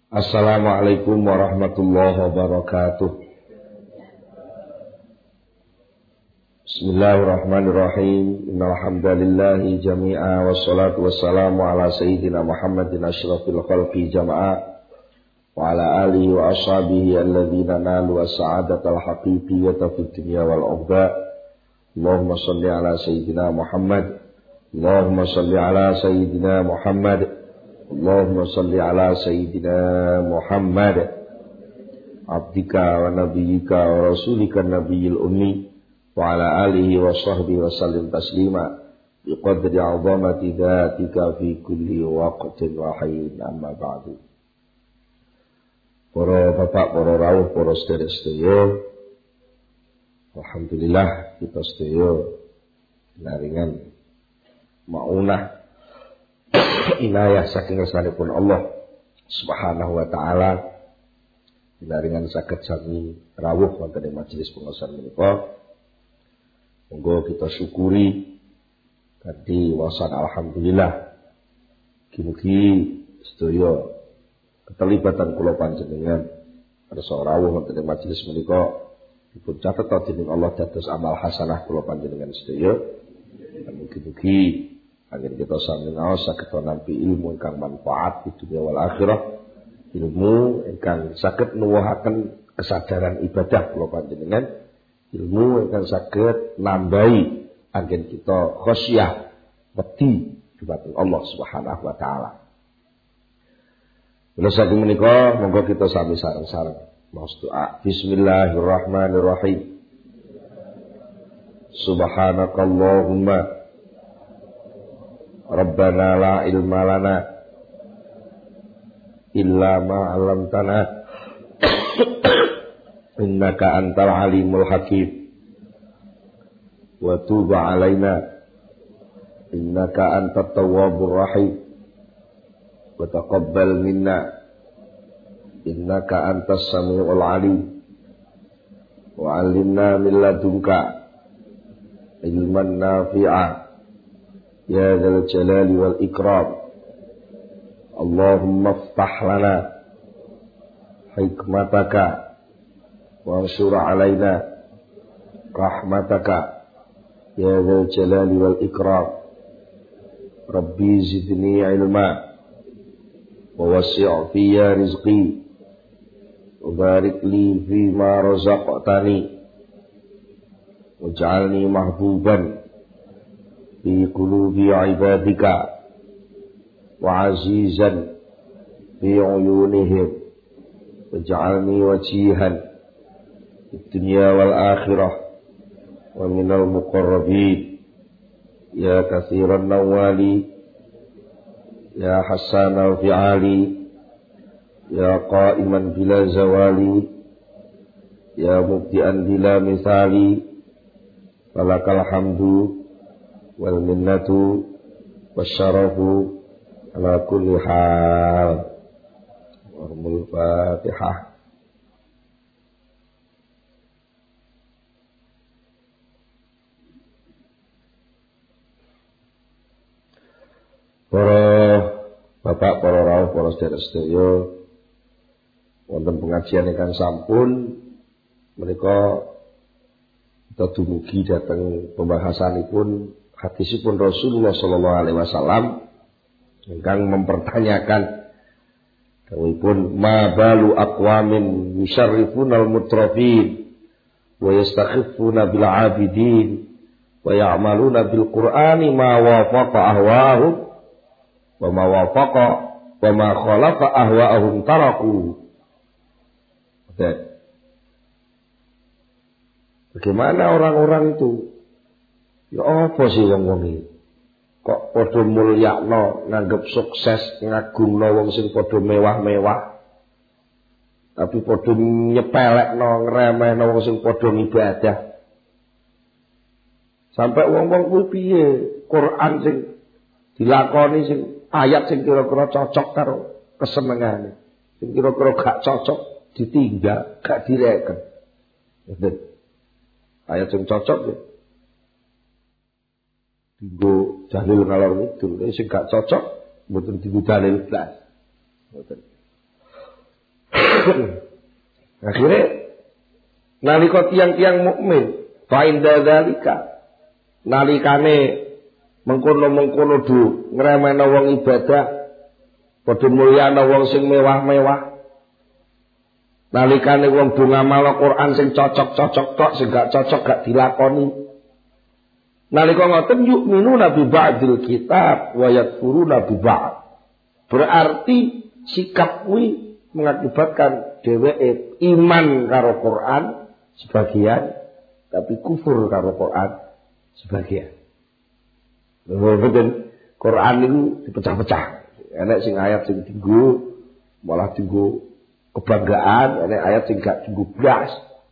Assalamualaikum warahmatullahi wabarakatuh. Bismillahirrahmanirrahim. Innal hamdalillahi jami'a wassalatu wassalamu ala sayyidina Muhammadin asyrafil khalqi jama'a wa ala alihi wa ashabihi alladhina nalu as-sa'adatal haqiqiyyata fid dunya wal ukhra. Allahumma shalli ala sayyidina Muhammad. Allahumma shalli ala sayyidina Muhammad. Allahumma salli ala Sayyidina Muhammad abdika wa nabiyyika wa rasulika nabiyil ummi wa ala alihi wa sahbihi wa sallim taslima biqadri azamati dhatika fi kulli waqtin wa hayyin amma ba'du. Para bapak, para rawuh, para sedherek-sedherek, alhamdulillah kita sedaya naringan maunah inayah saking ngersanipun Allah Subhanahu wa taala dinaringan saged sami rawuh wonten ing majelis pengaosan menika. Monggo kita syukuri kanthi wasan alhamdulillah. Mugi-mugi sedaya keterlibatan kula panjenengan kersa rawuh wonten ing majelis menika dipun catet dening Allah dados amal hasanah kula panjenengan sedaya. Mugi-mugi agar kita sami ngaos saged nampi ilmu ingkang manfaat di dunia wal akhirah, ilmu ingkang saged nuwuhaken kesadaran ibadah kula panjenengan, ilmu ingkang saged nambahi anggen kita khasyah wedi dhumateng Allah Subhanahu wa taala. Kula saking menika monggo kita sami sareng-sareng maos doa. Bismillahirrahmanirrahim. Subhanakallahumma Rabbana la ilma lana illa ma 'allamtana innaka antal alimul hakim wa tub 'alaina innaka antat tawwabur rahim wa taqabbal minna innaka antas samiul alim wa 'allimna min ladunka ilman nafi'a ya dzal jalali wal ikram. Allahumma iftah lana hikmataka wa ansur alaina rahmataka ya dzal jalali wal ikram. Rabbi zidni ilma wa wasi' fiyya rizqi wa barik li fima razaqtani waj'alni mahbuban fi qulubi ibadika wa azizan fi uyunihim waj'alni wajihan fid dunya wal akhirah wa minal muqarrabin ya katsiran nawali ya hasanal fi'ali ya qa'iman bila zawali ya mubdi'an bila misali falakal hamdu wal minnatu wasyarafu ala kulli hal. Warmul Fatihah. Para bapak, para rawuh, para sedherek-sedherek, wonten pengajian ingkang sampun menika kita dumugi dhateng pembahasanipun hadisipun Rasulullah sallallahu alaihi wasallam ingkang mempertanyakan dawuhipun ma balu aqwamin yusharrifuna al-mutrafin wa yastakhifuna bil 'abidin wa ya'maluna bil qur'ani ma wafaqa ahwa'ahum wa ma wafaqa wa ma khalafa ahwa'ahum taraku. Bagaimana orang-orang itu? Ya apa sih wong-wong iki? Kok padha mulyakno, nganggep sukses, ngagungno wong sing padha mewah-mewah. Tapi padha nyepelekno, ngremehno wong sing padha ngibadah. Sampai wong-wong kuwi piye? Quran sing dilakoni sing ayat sing kira-kira cocok karo kesenengane. Sing kira-kira gak cocok ditinggal, gak direken. Ayat sing cocok ya dienggo dalil ngalor ngidul, sing gak cocok mboten dienggo dalil blas. Mboten. Akhirnya nalika tiang-tiang mukmin fa inda dzalika nalikane mengkono-mengkono du ngremehna wong ibadah padha mulyana wong sing mewah-mewah nalikane wong do ngamal Quran sing cocok-cocok tok sing gak cocok gak dilakoni nalika ngoten yu'minuna bi ba'dil kitab wa yakfuruna bi ba'd berarti sikap kuwi mengakibatkan dheweke iman karo Quran sebagian tapi kufur karo Quran sebagian. Betul. Quran itu dipecah-pecah. Enek sing ayat sing tinggu malah tinggu kebanggaan, enek ayat sing gak tinggu blas.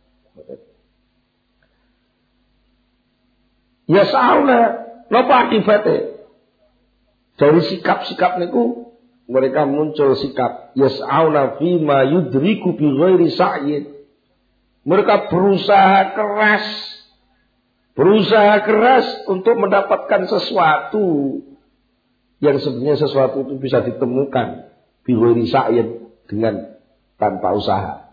Ya sauna, napa akibate? Dari sikap-sikap niku mereka muncul sikap yas'auna fima yudriku bi ghairi sa'yin. Mereka berusaha keras untuk mendapatkan sesuatu yang sebenarnya sesuatu itu bisa ditemukan bi ghairi sa'yin dengan tanpa usaha.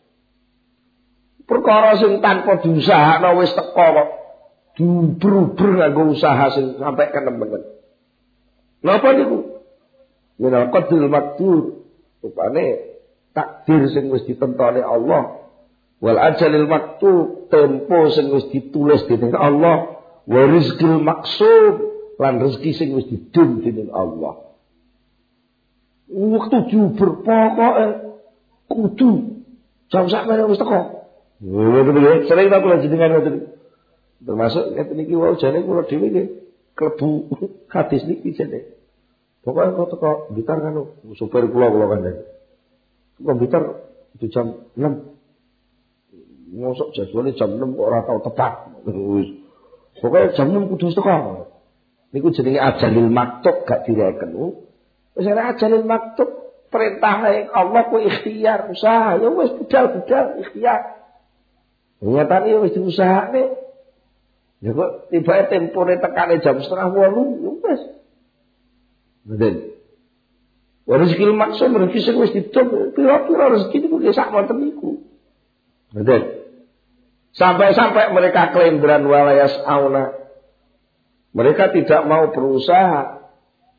Perkara sing tanpa diusahakno wis teko kok. Diuber-uber nganggo usaha sing sampai kenemen. Napa niku? Minal qadril makdur. Rupane takdir sing wis ditentone Allah. Wal ajalil maktub, tempo sing wis ditulis dening Allah. Wa rizqil maksud, lan rezeki sing wis didum dening Allah. Waktu diuber pokoke kudu jam sakmene wis teko. Sering tak kula jenengan ngoten. Termasuk ngeten iki wae jane kula dhewe nggih klebu hadis niki jane. Pokoke kok teko Blitar kan supir kula kan. Kok Blitar itu jam 6. Mosok jadwale jam 6 kok ora tau tepat. Pokoke jam 6 kudu teko. Niku jenenge ajalil maktub gak direken. Wis ora ajalil maktub perintah Allah ku ikhtiar usaha ya wis budal-budal ikhtiar. Nyatane wis diusahane. Ya kok tiba tempone tekane jam 7:30 ya wis. Betul. Rezeki maksud rezeki sing wis didom pira-pira rezeki niku nggih sak wonten niku. Betul. Sampai-sampai mereka klaim beran walayas auna. Mereka tidak mau berusaha.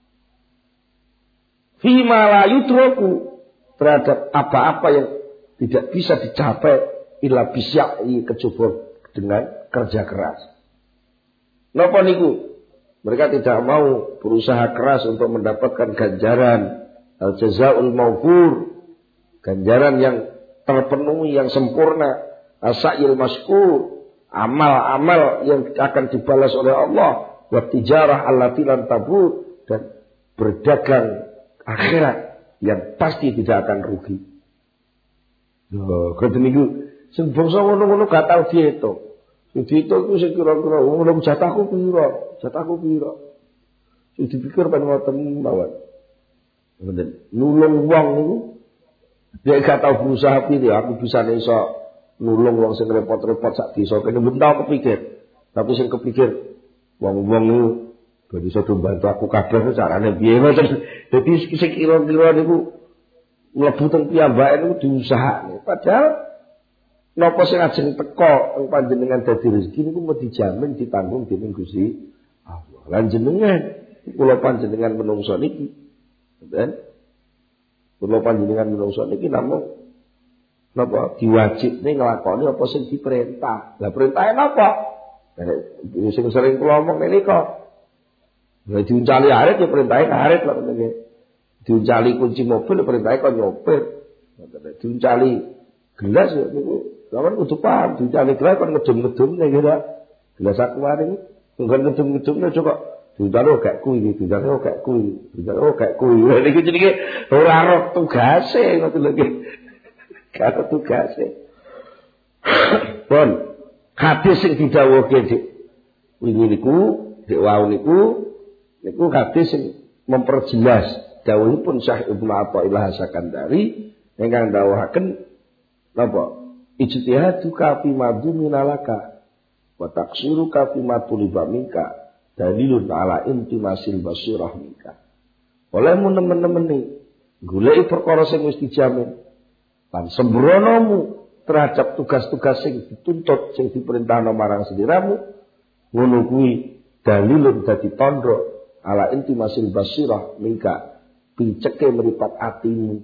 Fima la yudraku terhadap apa-apa yang tidak bisa dicapai illa bisyai kecuali dengan kerja keras. Napa niku? Mereka tidak mau berusaha keras untuk mendapatkan ganjaran al-jazaa'ul mawfur, ganjaran yang terpenuhi yang sempurna, as-sa'il maskur, amal-amal yang akan dibalas oleh Allah, wa tijarah allati lan tabur, dan berdagang akhirat yang pasti tidak akan rugi. Lho, kene niku sing bangsa ngono-ngono gak tau diitung. Jadi itu sing kira-kira ngono jatahku pira? Sing dipikir ben ngoten mawon. Ngoten. Nulung wong niku dia gak tau berusaha pire aku bisa iso nulung wong sing repot-repot sak desa kene ben tau kepikir. Tapi sing kepikir wong-wong niku ben iso bantu aku kabeh carane piye ngoten. Dadi sing kira-kira niku mlebu teng piyambake niku diusahakne. Padahal napa sing ajeng teko panjenengan dadi rezeki niku mesti dijamin ditanggung dening Gusti Allah. Lan jenengan kula panjenengan menungso niki, ben kula panjenengan menungso niki namung napa diwajibne nglakoni apa sing diperintah. Lah perintahe napa? Sing sering kula omong menika. Lah diuncali arit ya perintahe arit lho ngene. Diuncali kunci mobil perintahe kok nyopir. Diuncali gelas ya niku lawan kudu paham, dicari gelas kan ngedum-ngedum nek kira gelas aku mari nggon ngedum-ngedumne kok dicari gak kuwi, dicari gak kuwi, dicari gak kuwi. Niki jenenge ora roh tugase ngoten lho nggih. Gak tugase. Pun hadis sing didhawuhke Dik wingi niku, Dik wau niku hadis sing memperjelas dawuhipun Syekh Ibnu Athaillah Sakandari ingkang dawuhaken napa? Ijtihaduka fi madzuminalaka wa taqsiruka fi matuliba minka dalilun ala intimasil basirah minka. Olehmu nemen-nemen goleki perkara sing wis dijamin. lan sembronomu terhadap tugas-tugas sing dituntut sing diperintahno marang sliramu ngono kuwi dalilun dadi tandha ala intimasil basirah mingka pinceke mripat atimu.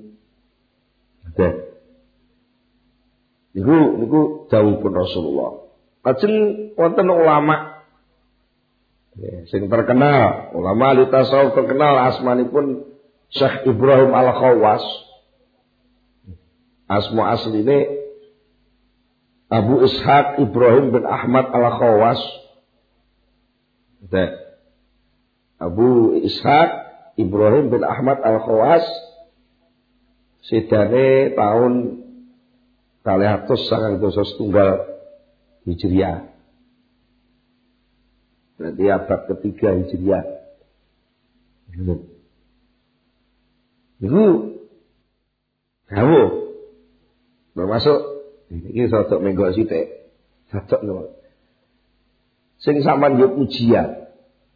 Niku dawuhipun Rasulullah. Lajeng wonten ulama sing terkenal, ulama ahli tasawuf terkenal asmanipun Syekh Ibrahim Al-Khawas. Asma asline Abu Ishaq Ibrahim bin Ahmad Al-Khawas. Abu Ishaq Ibrahim bin Ahmad Al-Khawas sedane tahun 291 Hijriah. Berarti abad ketiga Hijriah. Itu dawuh termasuk iki rodok menggok sithik. Rodok lho. Sing sampean yo pujian.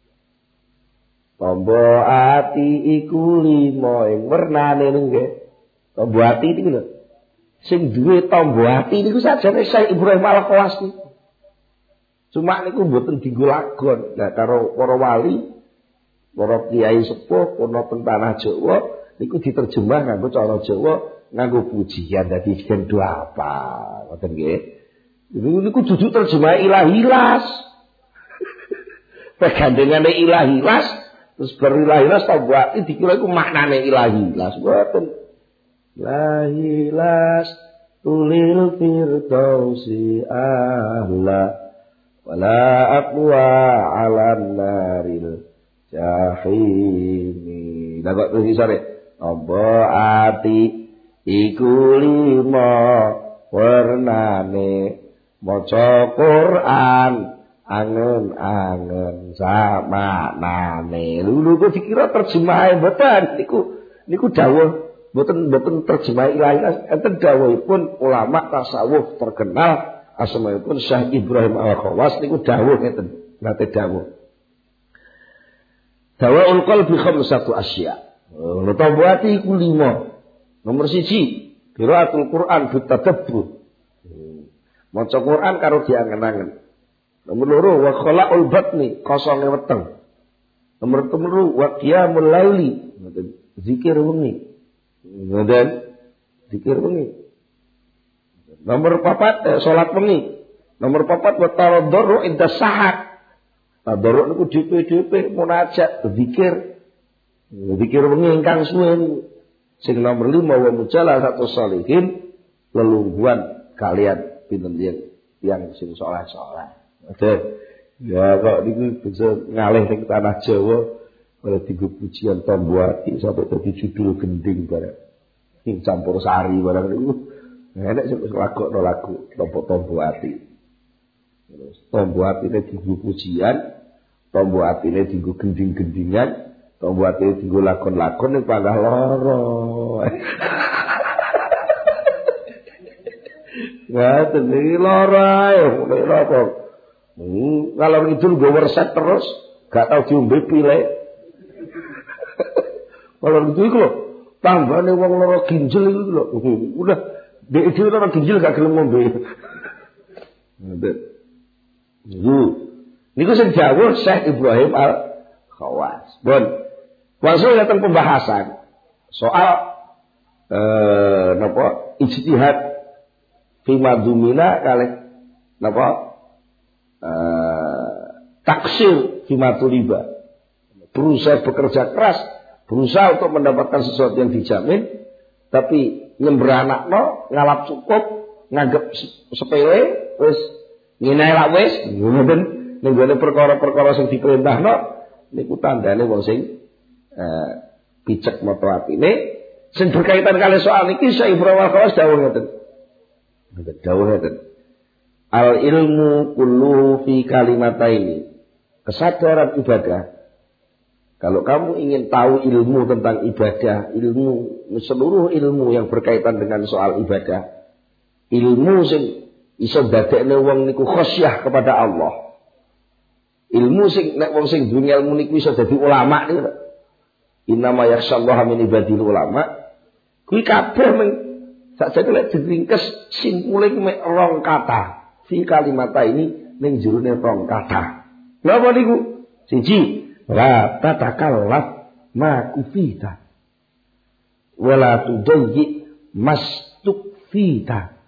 Tombo ati iku limo ing wernane nggih. Tombo ati niku lho. Sing duwe tombo ati niku sajane Syekh Ibrahim Al-Khawas niku. Cuma niku mboten dienggo lagon. Nah karo para wali, para kiai sepuh ana teng tanah Jawa niku diterjemah nganggo cara Jawa nganggo pujian dadi gen apa ngoten nggih. Niku dudu terjemah ilahilas. Pegandengane ilahilas terus berilahilas tombo ati dikira iku maknane ilahilas. Mboten. Ilahilas tulil firdausi ahla wala aqwa 'alan naril jahimi. Lah kok terus sore tombo ati iku lima wernane maca Quran angen-angen samaknane. Lho kok dikira terjemahe mboten niku dawuh mboten terjemah ilahi enten dawuhipun ulama tasawuf terkenal asmanipun Syekh Ibrahim Al-Khawas niku dawuh ngeten nate dawuh. Dawaul qalbi khamsatu asya. Tombo ati iku 5. Nomor 1, qiraatul Quran bitadabbur. Maca Quran karo diangen-angen. Nomor 2, wa khalaqul batni, kosonge weteng. Nomor 3, wa qiyamul laili, zikir wengi. Ngoten, zikir wengi. Nomor 4, salat wengi. Nomor 4, wa tawaddur inda sahar. Tawaddur niku dhewe-dhewe munajat, zikir. Zikir wengi ingkang suwe. Sing nomor 5 wa mujalasatu sholihin lelungguhan kalian pinten yang sing saleh-saleh. Oke. Ya kok niku bisa ngalih ning tanah Jawa ora digo pujian tombo ati sampai dadi judul gending bareng. Sing campur sari barang niku. Enek sing lagokno lagu tombo ati. Terus tombo atine digo pujian, tombo atine digo gending-gendingan. Tombo ati dienggo lakon-lakon ning panggah lara. Ngaten iki lara ae, nek napa. Kalau ngidul nggo werset terus, gak tau diombe pilek. Kalau gitu iku lho, tanggane wong lara ginjel iku lho. Udah dhek dhewe lara ginjel gak gelem ngombe. Ngoten. Niku sing dawuh Syekh Ibrahim Al-Khawas. Bon. Langsung datang pembahasan soal napa ijtihad fi madumina kalih napa taksir fi matuliba. Berusaha bekerja keras, berusaha untuk mendapatkan sesuatu yang dijamin, tapi nyembranakno ngalap cukup, nganggep sepele, wis ngene lak wis, ngoten ning gone perkara-perkara sing diperintahno niku tandane wong sing picek moto atine sing berkaitan kali soal niki Syekh Ibrahim Al-Khawas dawuh ngoten. Dawuh ngoten. Al ilmu kullu fi kalimataini. Kesadaran ibadah. Kalau kamu ingin tahu ilmu tentang ibadah, seluruh ilmu yang berkaitan dengan soal ibadah, ilmu sing iso dadekne wong niku khosyah kepada Allah. Ilmu sing nek wong sing duwe ilmu niku iso dadi ulama niku. Innama yakhsyallaha min ibadil ulama. Kuwi kabeh Sakjane lek diringkes simpule mek rong kata. Fi kalimata ini ning jerone rong kata. Napa niku? Siji, la tatakallaf ma kufita. Wala tudayyi mastukfita.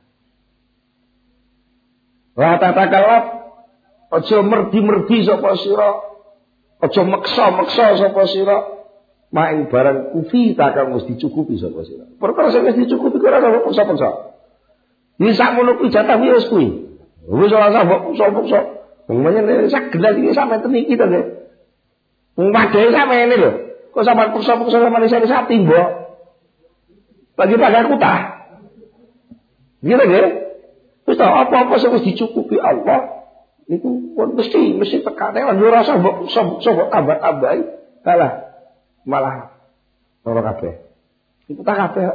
La tatakallaf aja merdi-merdi sapa sira. Aja meksa-meksa sapa sira. Maing barang kufita kang wis dicukupi sapa sira. Perkara sing wis dicukupi ora ana paksa-paksa. Iki sakmono kuwi jatah wis kuwi. Wis ora usah paksa-paksa. Mengene sak gendal iki sampe teniki to nggih. Padahal sampe ini lho. Kok sampean paksa-paksa sama manusia sak timbok. Bagi pagar kutah. Gitu nggih. Wis apa-apa sing wis dicukupi Allah niku pun mesti tekane lan ora usah mbok tambah-tambahi. Malah ora kabeh. Iku tak kabeh.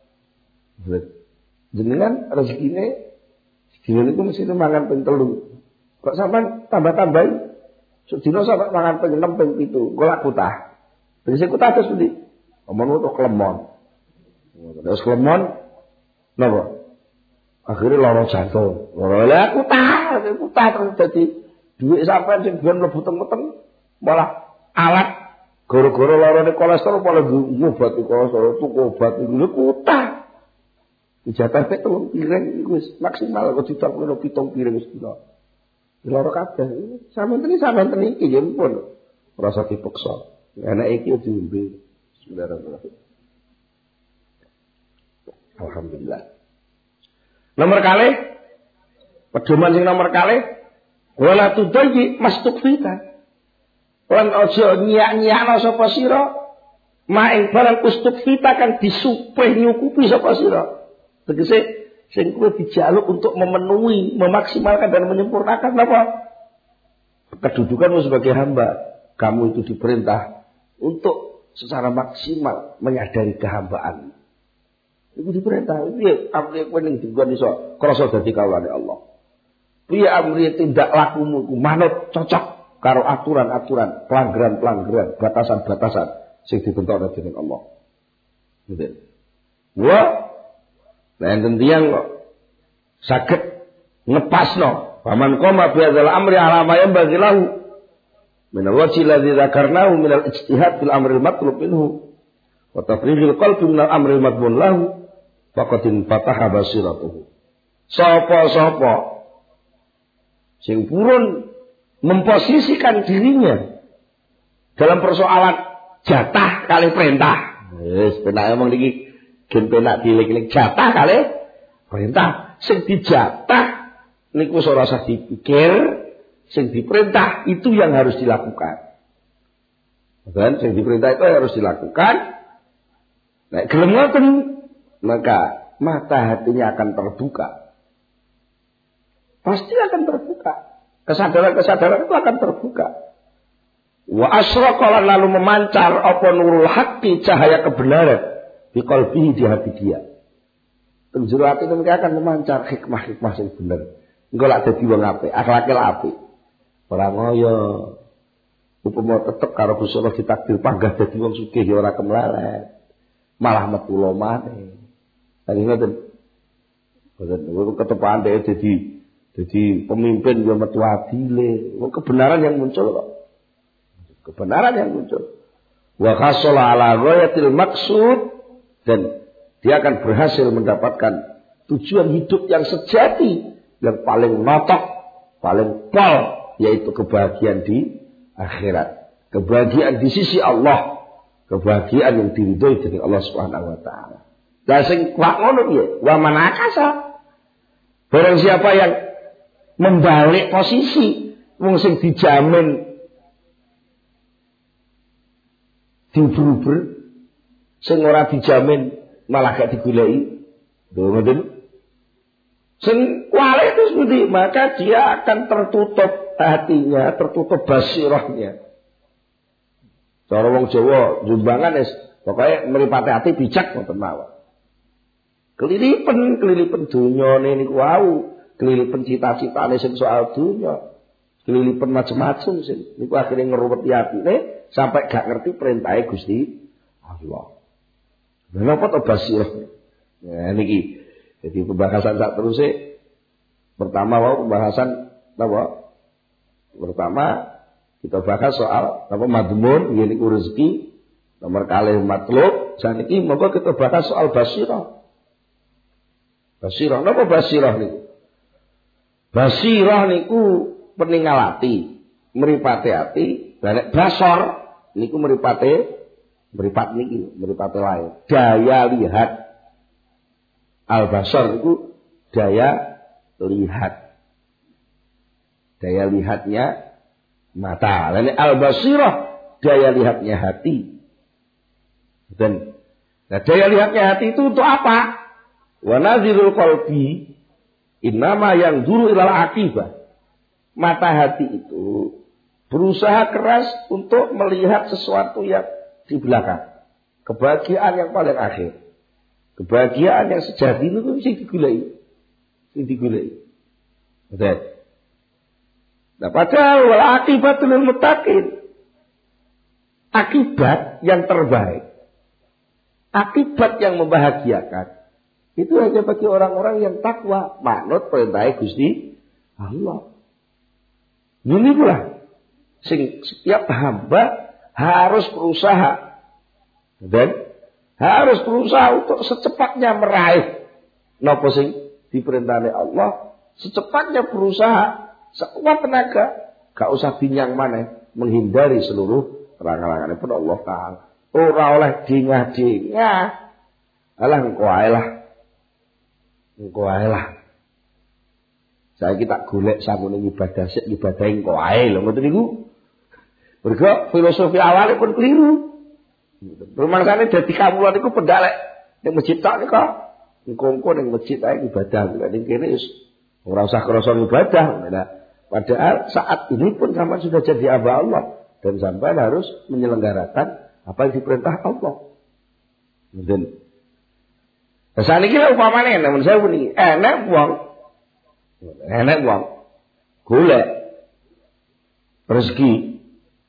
Jenengan rezekine sedina niku mesti mangan ping 3. Kok sampean tambah-tambahi? Sedina sampe mangan ping 6 ping 7. Golak kutah. Tegese kutah terus pundi? Omong utawa klemon. Terus klemon napa? Akhirnya lara jantung. Lara kutah terus dadi dhuwit sampean sing ben mlebu teng-teng malah alat gara-gara larane kolesterol malah ngobati kolesterol tuku obat iku kutah. Dijatah pek 3 piring iku wis maksimal kok ditakoni 7 piring wis dina. Lara kabeh. Sampeyan iki ya pun rasa dipaksa. Enak iki diombe. Bismillahirrahmanirrahim. Alhamdulillah. Nomor kalih pedoman sing nomor kalih wala tudayyi mastukfita. Lan aja nyiak-nyiakno sapa sira maing barang kustukfita kang disupih nyukupi sapa sira. Tegese sing kuwi dijaluk untuk memenuhi, memaksimalkan dan menyempurnakan apa? Kedudukanmu sebagai hamba. Kamu itu diperintah untuk secara maksimal menyadari kehambaan. Iku diperintah, piye amri kowe ning dinggon iso krasa dadi kawulane Allah. Piye amri tindak lakumu iku manut cocok karo aturan-aturan, pelanggaran-pelanggaran, batasan-batasan sing ditentukan dening Allah. Gitu. Wa enten tiyang kok saged ngepasno paman qoma bi hadzal amri ala ma yanbaghi lahu min al-wajhi alladhi dzakarnahu min al-ijtihad fil amri al-matlub minhu wa tafrighil qalbi min al-amri al-madmun lahu faqatin fataha basiratuhu. Sapa-sapa sing purun memposisikan dirinya dalam persoalan jatah kali perintah. Wis penak ngomong iki gen penak dilik-lik jatah kali perintah. Sing dijatah niku ora usah dipikir, sing diperintah itu yang harus dilakukan. Dan sing diperintah itu harus dilakukan. Nek gelem ngoten maka mata hatinya akan terbuka. Pasti akan terbuka. Kesadaran-kesadaran itu akan terbuka. Wa asraqa lalu memancar apa nurul haqqi cahaya kebenaran di qalbihi di hati dia. Penjuru hati itu akan memancar hikmah-hikmah yang benar. Engko lak dadi wong apik, akhlake apik. Ora ngoyo. Upama tetep karo Gusti Allah ditakdir panggah dadi wong sugih ya ora kemlalet. Malah metu lomane. Tadi ngoten. Ngoten ketepaan dhewe jadi pemimpin yang metu adile. Kebenaran yang muncul kok. Kebenaran yang muncul. Wa khasala ala ghayatil maksud dan dia akan berhasil mendapatkan tujuan hidup yang sejati, yang paling notok, paling pol, yaitu kebahagiaan di akhirat. Kebahagiaan di sisi Allah. Kebahagiaan yang diridhoi dari Allah Subhanahu wa taala. Lah sing kuat ngono piye? Wa manakasa. Barang siapa yang membalik posisi wong sing dijamin diuber-uber, sing ora dijamin malah gak digoleki. Ngoten. Sing kuali itu seperti maka dia akan tertutup hatinya, tertutup basirahnya. Cara wong Jawa jumbangan wis pokoke mripate ati bijak ngoten mawon. Kelilipen dunyane niku wau, kelilipen cita-citane sing soal dunya, kelilipen macam-macam sing niku akhire ngruweti atine sampai gak ngerti perintahe Gusti Allah. Lha napa to basirah? Ya niki Jadi pembahasan saat terusé pertama pembahasan apa? Pertama kita bahas soal apa madmun yen iku rezeki, nomor kalih matlub, saniki monggo kita bahas soal basirah. Basirah napa basirah niku? Basirah niku peninggal ati, mripate ati, nek basor niku mripat lain. Daya lihat. Al-basar niku daya lihat. Daya lihatnya mata. Lain al-basirah daya lihatnya hati. Dan daya lihatnya hati itu untuk apa? Wa nazirul qalbi innama yang dulu ilal akibah. Mata hati itu berusaha keras untuk melihat sesuatu yang di belakang. Kebahagiaan yang paling akhir. Kebahagiaan yang sejati itu mesti digulai. Betul. Nah, padahal wal akibatul muttaqin. Akibat yang terbaik. Akibat yang membahagiakan. Itu hanya bagi orang-orang yang takwa, manut perintah Gusti Allah. Ini pula setiap hamba harus berusaha dan harus berusaha untuk secepatnya meraih napa sing diperintahkan Allah, secepatnya berusaha sekuat tenaga, gak usah binyang maneh menghindari seluruh terang-teranganipun Allah Taala. Ora oleh dingah-dingah. Alah engko ae lah. Saiki tak golek sangune ibadah sik ibadah engko ae lho ngoten niku. Mergo filosofi awale pun keliru. Rumangsane dadi kawula niku pendalek ning masjid tok nika. Engko ning masjid ae ibadah, ning kene wis ora usah krasa ibadah. Nah, padahal saat ini pun sampean sudah jadi hamba Allah dan sampean harus menyelenggarakan apa yang diperintah Allah. Ngoten. Lah saniki lek upamane nemen saya puniki enek wong golek rezeki.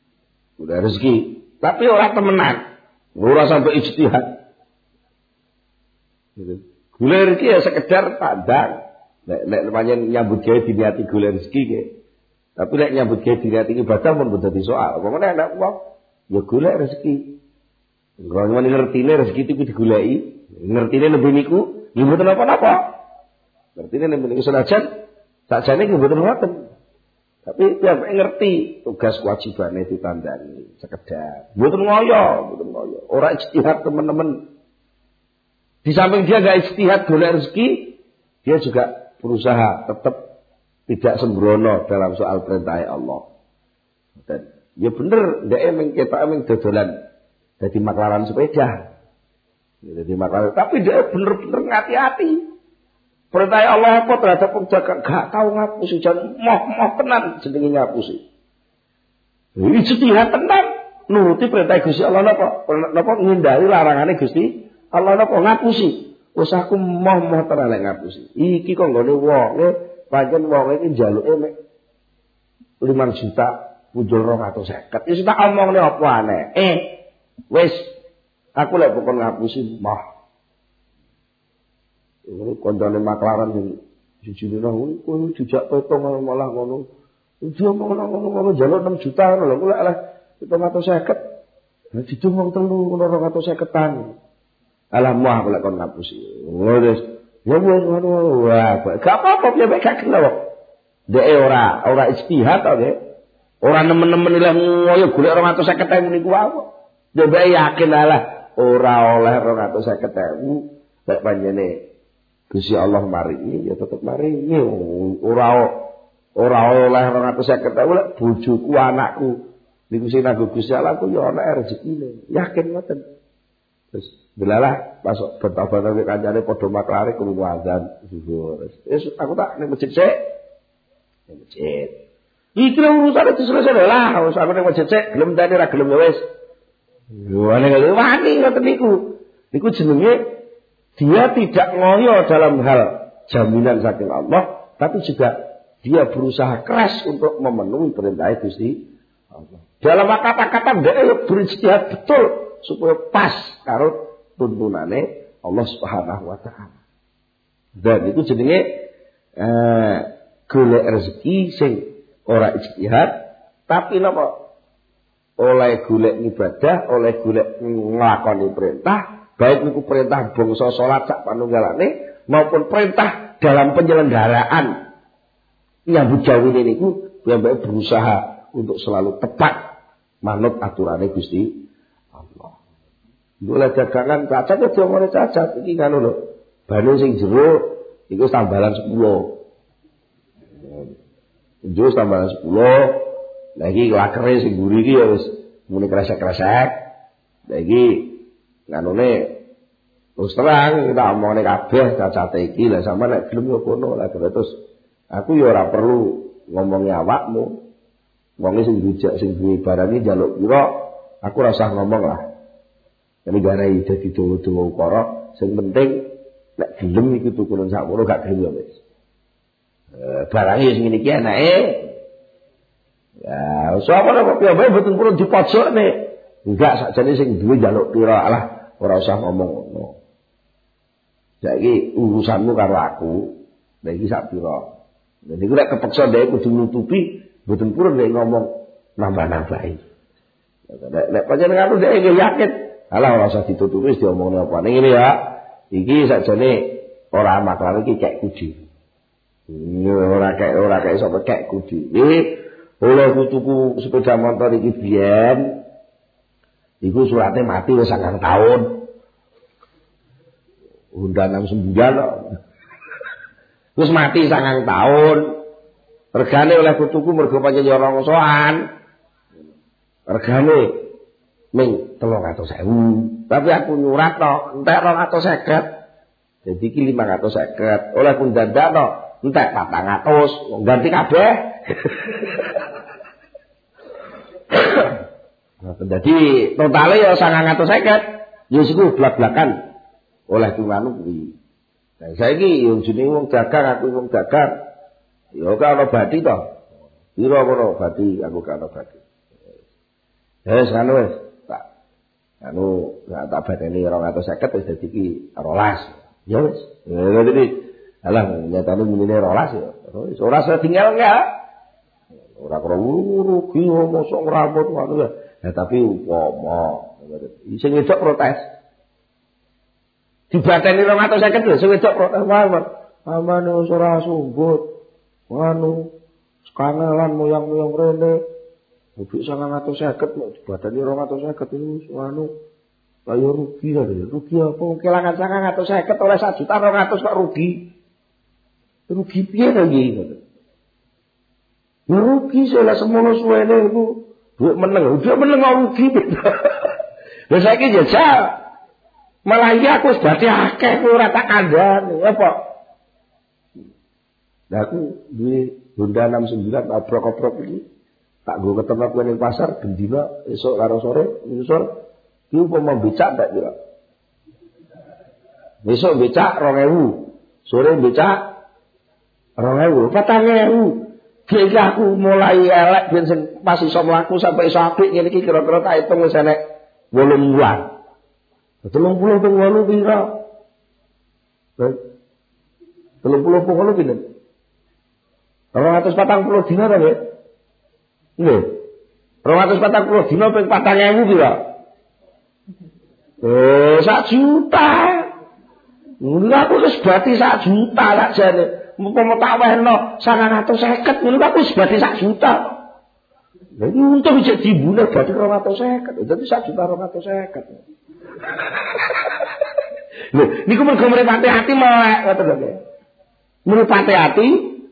Tapi ora temenan. Ora sampai ijtihad. Gitu. Golek rezeki ya sekedar pandang. Nek pancen nyambut gawe diniati golek rezeki ge. Tapi nek nyambut gawe diniati ibadah pun boten dadi soal. Pokoknya enek wong ya golek rezeki. Kalau ngertine rezeki itu digoleki, ngertine lebih niku, ya mboten apa-apa. Ngertine lebih niku senajan sakjane nggih mboten ngoten. Tapi tiap ngerti tugas kewajibane ditandani sekedar. Mboten ngoyo. Ora ijtihad teman-teman. Di samping dia enggak ijtihad golek rezeki, dia juga berusaha tetap tidak sembrono dalam soal perintah Allah. Dan ya bener, ndek emang ketok emang dodolan dadi maklaran sepeda. Dadi maklaran, tapi dia bener-bener ngati-hati. Perintah Allah apa terhadap penjaga gak tahu ngapusi jan moh tenan jenenge ngapusi. Ijtihad tenan nuruti perintah Gusti Allah napa ngindari larangane Gusti Allah napa ngapusi. Wis aku moh tenan lek ngapusi. Iki kok nggone wonge pancen wonge iki njaluke mek 5 juta punjul 250. Wis tak omongne apa aneh. Wis aku lek pokon ngapusi moh. Ini kondane maklaran sing siji nang kowe dijak petong malah ngono. Dia ngono njaluk 6 juta ngono lho, kok lek 750. Lah didung wong 3 ngono 250-an. Alah moh aku lek kon ngapusi. Wis. Ya ngono. Wah, gak apa-apa piye mek gak kena kok. Dek ora ijtihad to, Dek. Ora nemen-nemen lek ngoyo golek 250.000 niku apa. Dek yakin alah ora oleh 250.000 lek panjene Gusti Allah maringi ya tetep maringi ora oleh 250.000 lek bojoku anakku niku sing nanggo Gusti Allah ku ya ana rezekine yakin ngoten terus delalah masuk bentang-bentang nek kancane padha maklare kuwi azan zuhur wis aku tak ning masjid sik ning masjid iki urusan itu selesai lah wis aku ning masjid sik gelem tani ra gelem wis yo ana wani ngoten niku jenenge dia tidak ngoyo dalam hal jaminan saking Allah, tapi juga dia berusaha keras untuk memenuhi perintah Gusti Allah. Dalam kata-kata dia berijtihad betul supaya pas karo tuntunane Allah Subhanahu wa taala. Dan itu jenenge golek rezeki sing ora ijtihad tapi napa oleh golek ibadah, oleh golek nglakoni perintah, baik niku perintah bangsa salat sak panunggalane maupun perintah dalam penyelenggaraan yang bujawine niku sampai berusaha untuk selalu tepat manut aturane Gusti Allah. Boleh dagangan cacat aja diomongane cacat iki kan lho. Bane sing jero iku tambalan 10. Jero tambalan 10. Lagi lakere sing mburi iki ya wis muni kresek-kresek. Lagi nganune terus terang kita omongane kabeh cacate iki lah sampe nek gelem yo kono lah terus aku yo ora perlu ngomongi awakmu. Wong sing dijak sing duwe barang iki njaluk pira aku ora usah ngomong lah. Nek gane dadi donga-donga ukara sing penting nek gelem iku tukunen sakmono gak gelem ya wis. Barang sing ngene iki enake. Ya, sapa kok piye mboten perlu dipojokne. Enggak sakjane sing duwe njaluk pira lah ora usah ngomong ngono. Saiki urusanmu karo aku, lha iki sak pira. Lha niku nek kepeksa dhek kudu nutupi mboten purun nek ngomong nambah-nambahi. Nek panjenengan dhek yakin, alah ora usah ditutupi wis diomongne apa. Ning ngene ya, iki sakjane ora maklar iki kek kudi. Ora kek sapa kek kudi. Iki oleh tuku sepeda motor iki biyen iku surate mati wis 9 tahun. Honda 69 kok. Terus mati 9 tahun. Regane oleh kutuku mergo pancen rongsoan. Regane ming 300.000. Tapi aku nyurat to, entek 250. Jadi iki 550. Oleh ku dadak to, entek 400. Ganti kabeh. Nah, jadi totale ya 950. Ya iku blak-blakan oleh tunganu kuwi. Nah saiki yo jenenge wong dagang aku wong dagang. Ya ora ana bati to. Pira kono bati aku gak ana bati. Wis anu wis tak anu tak badani 250 wis dadi iki 12. Ya wis. Ya dadi alah nyatane munine 12 ya. Wis ora setinggal enggak. Ora rugi mosok ngrambut ngono ya. Nah tapi umpama sing wedok protes. Dibateni 250 lho sing wedok protes wae. Amane wis ora sumbut. Anu kangelan moyang-moyang rene. Udik 950 mau dibateni 250 itu anu kaya rugi lho. Rugi apa kelangan 950 oleh 1.200.000 kok rugi. Rugi piye to iki? Ya rugi salah semono suwene iku duit meneng. Duit meneng kok rugi. Lah saiki jajal malah iya aku wis dadi akeh ora tak kandhani apa. Lah aku duwe Honda 69 abrok-abrok iki tak nggo ketemu kowe ning pasar gendina esuk karo sore nyusur iki upama becak tak kira. Besok becak 2.000, sore becak 2.000, 4.000. Iki aku mulai elek ben sing pas iso mlaku sampai iso apik ngene iki kira-kira tak hitung wis enek 8 bulan. 30 ping 8 pira? 30 ping 8 pinten? 240 dina ta, Nggih? Nggih. 240 dina ping 4.000 pira? 1 juta. Ngono aku wis berarti 1 juta lak jane. Mumpama tak wehno 950 ngono aku wis berarti 1 juta. Lha iki untung iki dibune berarti 250. Dadi 1 juta 250. Lho, niku mergo mripate ati melek ngoten lho, Nggih. Mripate ati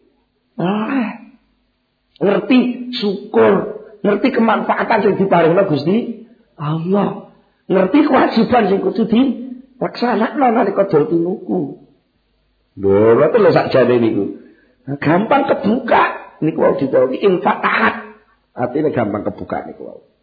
ngerti syukur, ngerti kemanfaatan sing diparingna Gusti Allah. Ngerti kewajiban sing kudu dilaksanakno nalika dol tinuku. Lho, ngoten lho sakjane niku. Gampang kebuka niku wau ditawi infak taat. Artine gampang kebuka niku wau.